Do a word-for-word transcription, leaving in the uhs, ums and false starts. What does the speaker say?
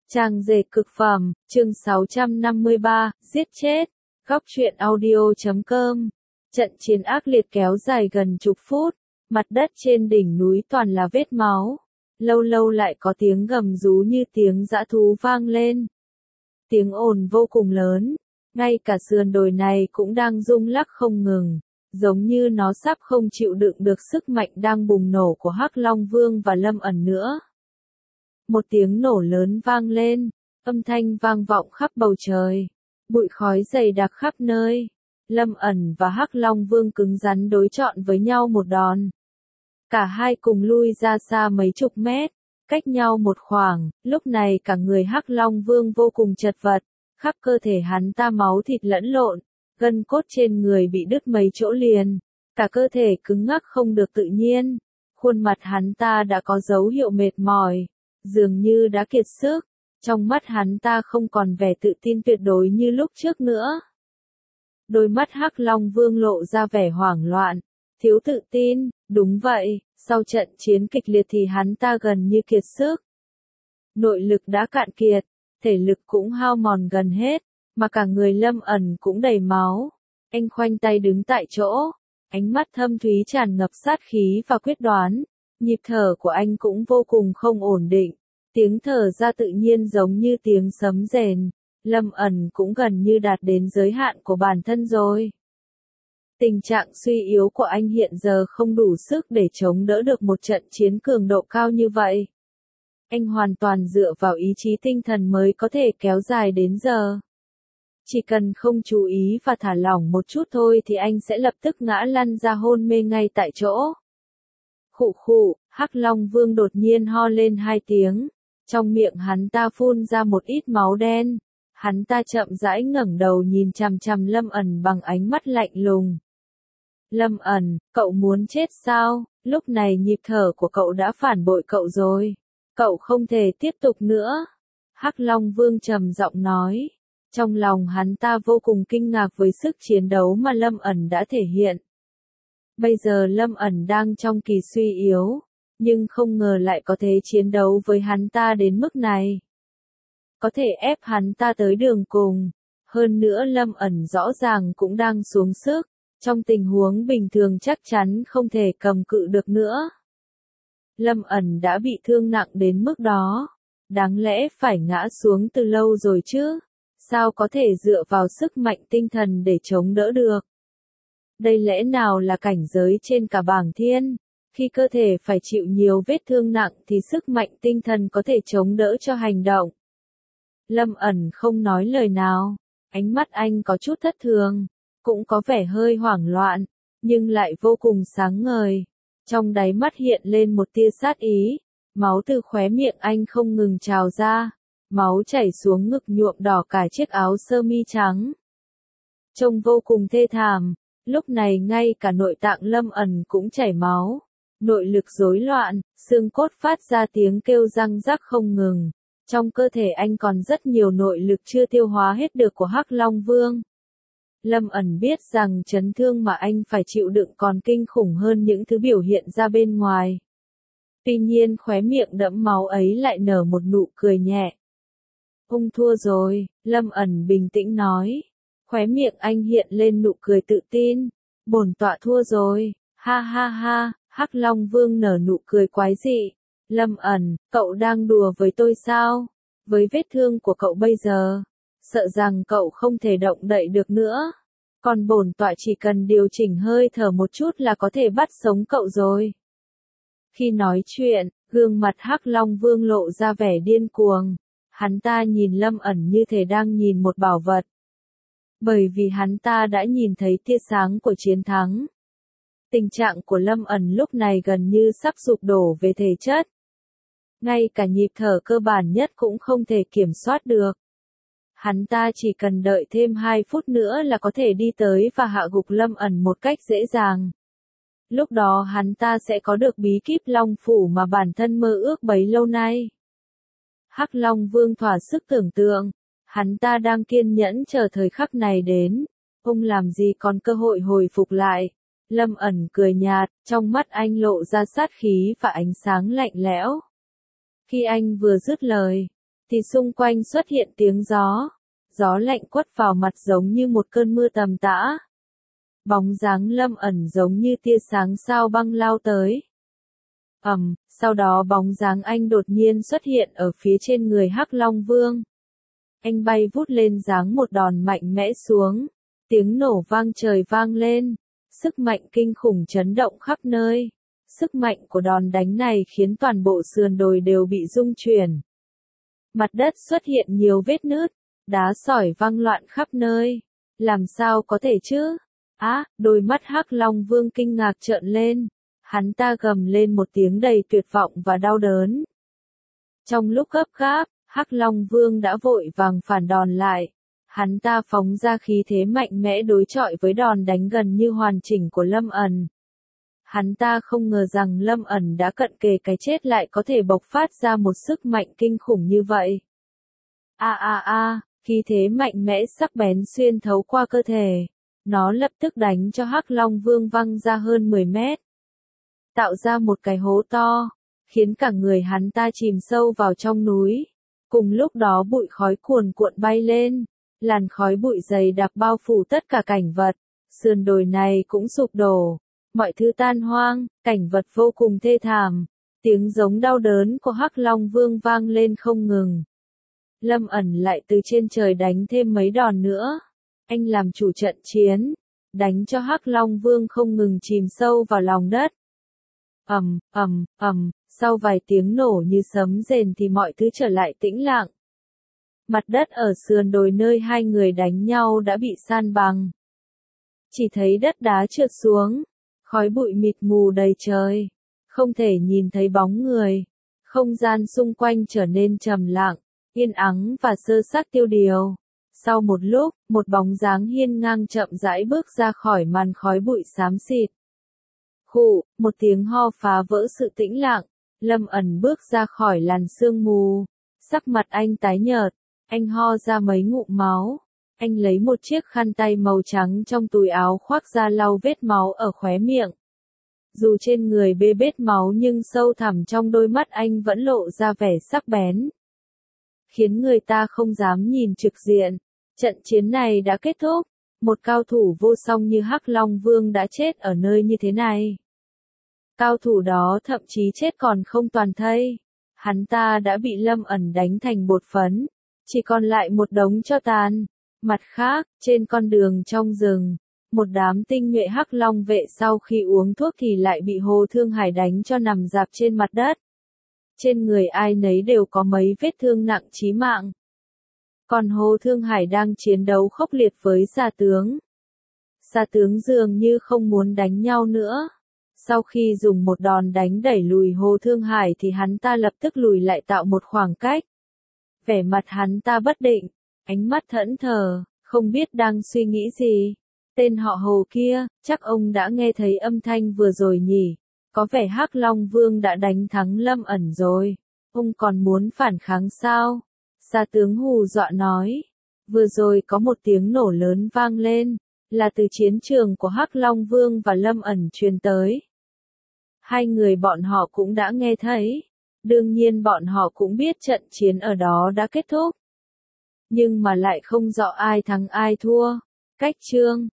Trang dệt cực phẩm, chương sáu trăm năm mươi ba, giết chết. Góc truyện audio chấm com. Trận chiến ác liệt kéo dài gần chục phút, mặt đất trên đỉnh núi toàn là vết máu. Lâu lâu lại có tiếng gầm rú như tiếng dã thú vang lên. Tiếng ồn vô cùng lớn, ngay cả sườn đồi này cũng đang rung lắc không ngừng, giống như nó sắp không chịu đựng được sức mạnh đang bùng nổ của Hắc Long Vương và Lâm ẩn nữa. Một tiếng nổ lớn vang lên, âm thanh vang vọng khắp bầu trời, bụi khói dày đặc khắp nơi. Lâm ẩn và Hắc Long Vương cứng rắn đối chọi với nhau một đòn. Cả hai cùng lui ra xa mấy chục mét, cách nhau một khoảng, lúc này cả người Hắc Long Vương vô cùng chật vật, khắp cơ thể hắn ta máu thịt lẫn lộn, gân cốt trên người bị đứt mấy chỗ liền, cả cơ thể cứng ngắc không được tự nhiên, khuôn mặt hắn ta đã có dấu hiệu mệt mỏi, dường như đã kiệt sức, trong mắt hắn ta không còn vẻ tự tin tuyệt đối như lúc trước nữa. Đôi mắt Hắc Long Vương lộ ra vẻ hoảng loạn, thiếu tự tin, đúng vậy, sau trận chiến kịch liệt thì hắn ta gần như kiệt sức. Nội lực đã cạn kiệt, thể lực cũng hao mòn gần hết, mà cả người Lâm ẩn cũng đầy máu. Anh khoanh tay đứng tại chỗ, ánh mắt thâm thúy tràn ngập sát khí và quyết đoán, nhịp thở của anh cũng vô cùng không ổn định, tiếng thở ra tự nhiên giống như tiếng sấm rền. Lâm ẩn cũng gần như đạt đến giới hạn của bản thân rồi. Tình trạng suy yếu của anh hiện giờ không đủ sức để chống đỡ được một trận chiến cường độ cao như vậy. Anh hoàn toàn dựa vào ý chí tinh thần mới có thể kéo dài đến giờ. Chỉ cần không chú ý và thả lỏng một chút thôi thì anh sẽ lập tức ngã lăn ra hôn mê ngay tại chỗ. Khụ khụ, Hắc Long Vương đột nhiên ho lên hai tiếng, trong miệng hắn ta phun ra một ít máu đen. Hắn ta chậm rãi ngẩng đầu nhìn chằm chằm Lâm ẩn bằng ánh mắt lạnh lùng. Lâm ẩn, cậu muốn chết sao? Lúc này nhịp thở của cậu đã phản bội cậu rồi. Cậu không thể tiếp tục nữa. Hắc Long Vương trầm giọng nói. Trong lòng hắn ta vô cùng kinh ngạc với sức chiến đấu mà Lâm ẩn đã thể hiện. Bây giờ Lâm ẩn đang trong kỳ suy yếu, nhưng không ngờ lại có thể chiến đấu với hắn ta đến mức này. Có thể ép hắn ta tới đường cùng. Hơn nữa Lâm ẩn rõ ràng cũng đang xuống sức, trong tình huống bình thường chắc chắn không thể cầm cự được nữa. Lâm ẩn đã bị thương nặng đến mức đó, đáng lẽ phải ngã xuống từ lâu rồi chứ, sao có thể dựa vào sức mạnh tinh thần để chống đỡ được. Đây lẽ nào là cảnh giới trên cả bảng thiên, khi cơ thể phải chịu nhiều vết thương nặng thì sức mạnh tinh thần có thể chống đỡ cho hành động. Lâm ẩn không nói lời nào, ánh mắt anh có chút thất thường, cũng có vẻ hơi hoảng loạn, nhưng lại vô cùng sáng ngời. Trong đáy mắt hiện lên một tia sát ý, máu từ khóe miệng anh không ngừng trào ra, máu chảy xuống ngực nhuộm đỏ cả chiếc áo sơ mi trắng. Trông vô cùng thê thảm, lúc này ngay cả nội tạng Lâm ẩn cũng chảy máu, nội lực rối loạn, xương cốt phát ra tiếng kêu răng rắc không ngừng. Trong cơ thể anh còn rất nhiều nội lực chưa tiêu hóa hết được của Hắc Long Vương. Lâm ẩn biết rằng chấn thương mà anh phải chịu đựng còn kinh khủng hơn những thứ biểu hiện ra bên ngoài. Tuy nhiên khóe miệng đẫm máu ấy lại nở một nụ cười nhẹ. Ông thua rồi, Lâm ẩn bình tĩnh nói. Khóe miệng anh hiện lên nụ cười tự tin. Bổn tọa thua rồi, ha ha ha, Hắc Long Vương nở nụ cười quái dị. Lâm ẩn, cậu đang đùa với tôi sao? Với vết thương của cậu bây giờ, sợ rằng cậu không thể động đậy được nữa. Còn bổn tọa chỉ cần điều chỉnh hơi thở một chút là có thể bắt sống cậu rồi. Khi nói chuyện, gương mặt Hắc Long Vương lộ ra vẻ điên cuồng. Hắn ta nhìn Lâm ẩn như thể đang nhìn một bảo vật. Bởi vì hắn ta đã nhìn thấy tia sáng của chiến thắng. Tình trạng của Lâm ẩn lúc này gần như sắp sụp đổ về thể chất. Ngay cả nhịp thở cơ bản nhất cũng không thể kiểm soát được. Hắn ta chỉ cần đợi thêm hai phút nữa là có thể đi tới và hạ gục Lâm ẩn một cách dễ dàng. Lúc đó hắn ta sẽ có được bí kíp Long Phủ mà bản thân mơ ước bấy lâu nay. Hắc Long Vương thỏa sức tưởng tượng, hắn ta đang kiên nhẫn chờ thời khắc này đến. Ông làm gì còn cơ hội hồi phục lại. Lâm ẩn cười nhạt, trong mắt anh lộ ra sát khí và ánh sáng lạnh lẽo. Khi anh vừa dứt lời, thì xung quanh xuất hiện tiếng gió. Gió lạnh quất vào mặt giống như một cơn mưa tầm tã. Bóng dáng Lâm ẩn giống như tia sáng sao băng lao tới. Ầm, sau đó bóng dáng anh đột nhiên xuất hiện ở phía trên người Hắc Long Vương. Anh bay vút lên giáng một đòn mạnh mẽ xuống. Tiếng nổ vang trời vang lên. Sức mạnh kinh khủng chấn động khắp nơi. Sức mạnh của đòn đánh này khiến toàn bộ sườn đồi đều bị rung chuyển. Mặt đất xuất hiện nhiều vết nứt. Đá sỏi văng loạn khắp nơi. Làm sao có thể chứ? Á, đôi mắt Hắc Long Vương kinh ngạc trợn lên. Hắn ta gầm lên một tiếng đầy tuyệt vọng và đau đớn. Trong lúc gấp gáp, Hắc Long Vương đã vội vàng phản đòn lại. Hắn ta phóng ra khí thế mạnh mẽ đối chọi với đòn đánh gần như hoàn chỉnh của Lâm ẩn. Hắn ta không ngờ rằng Lâm ẩn đã cận kề cái chết lại có thể bộc phát ra một sức mạnh kinh khủng như vậy. A a a, khí thế mạnh mẽ sắc bén xuyên thấu qua cơ thể. Nó lập tức đánh cho Hắc Long Vương văng ra hơn mười mét. Tạo ra một cái hố to, khiến cả người hắn ta chìm sâu vào trong núi. Cùng lúc đó bụi khói cuồn cuộn bay lên, làn khói bụi dày đặc bao phủ tất cả cảnh vật. Sườn đồi này cũng sụp đổ, mọi thứ tan hoang, cảnh vật vô cùng thê thảm. Tiếng giống đau đớn của Hắc Long Vương vang lên không ngừng. Lâm ẩn lại từ trên trời đánh thêm mấy đòn nữa. Anh làm chủ trận chiến, đánh cho Hắc Long Vương không ngừng chìm sâu vào lòng đất. Ầm, ầm, ầm, sau vài tiếng nổ như sấm rền thì mọi thứ trở lại tĩnh lặng. Mặt đất ở sườn đồi nơi hai người đánh nhau đã bị san bằng. Chỉ thấy đất đá trượt xuống, khói bụi mịt mù đầy trời, không thể nhìn thấy bóng người. Không gian xung quanh trở nên trầm lặng, yên ắng và sơ xác tiêu điều. Sau một lúc, một bóng dáng hiên ngang chậm rãi bước ra khỏi màn khói bụi xám xịt. Khụ, một tiếng ho phá vỡ sự tĩnh lặng. Lâm ẩn bước ra khỏi làn sương mù. Sắc mặt anh tái nhợt, anh ho ra mấy ngụm máu. Anh lấy một chiếc khăn tay màu trắng trong túi áo khoác ra lau vết máu ở khóe miệng. Dù trên người bê bết máu nhưng sâu thẳm trong đôi mắt anh vẫn lộ ra vẻ sắc bén, khiến người ta không dám nhìn trực diện. Trận chiến này đã kết thúc. Một cao thủ vô song như Hắc Long Vương đã chết ở nơi như thế này. Cao thủ đó thậm chí chết còn không toàn thây. Hắn ta đã bị Lâm ẩn đánh thành bột phấn, chỉ còn lại một đống tro tàn. Mặt khác, trên con đường trong rừng, một đám tinh nhuệ Hắc Long vệ sau khi uống thuốc thì lại bị Hồ Thương Hải đánh cho nằm rạp trên mặt đất. Trên người ai nấy đều có mấy vết thương nặng chí mạng. Còn Hồ Thương Hải đang chiến đấu khốc liệt với Sa tướng. Sa tướng dường như không muốn đánh nhau nữa. Sau khi dùng một đòn đánh đẩy lùi Hồ Thương Hải thì hắn ta lập tức lùi lại tạo một khoảng cách. Vẻ mặt hắn ta bất định, ánh mắt thẫn thờ, không biết đang suy nghĩ gì. Tên họ Hồ kia, chắc ông đã nghe thấy âm thanh vừa rồi nhỉ? Có vẻ Hắc Long Vương đã đánh thắng Lâm ẩn rồi. Ông còn muốn phản kháng sao? Sa tướng hù dọa nói. Vừa rồi có một tiếng nổ lớn vang lên, là từ chiến trường của Hắc Long Vương và Lâm ẩn truyền tới. Hai người bọn họ cũng đã nghe thấy. Đương nhiên bọn họ cũng biết trận chiến ở đó đã kết thúc. Nhưng mà lại không rõ ai thắng ai thua. Cách chương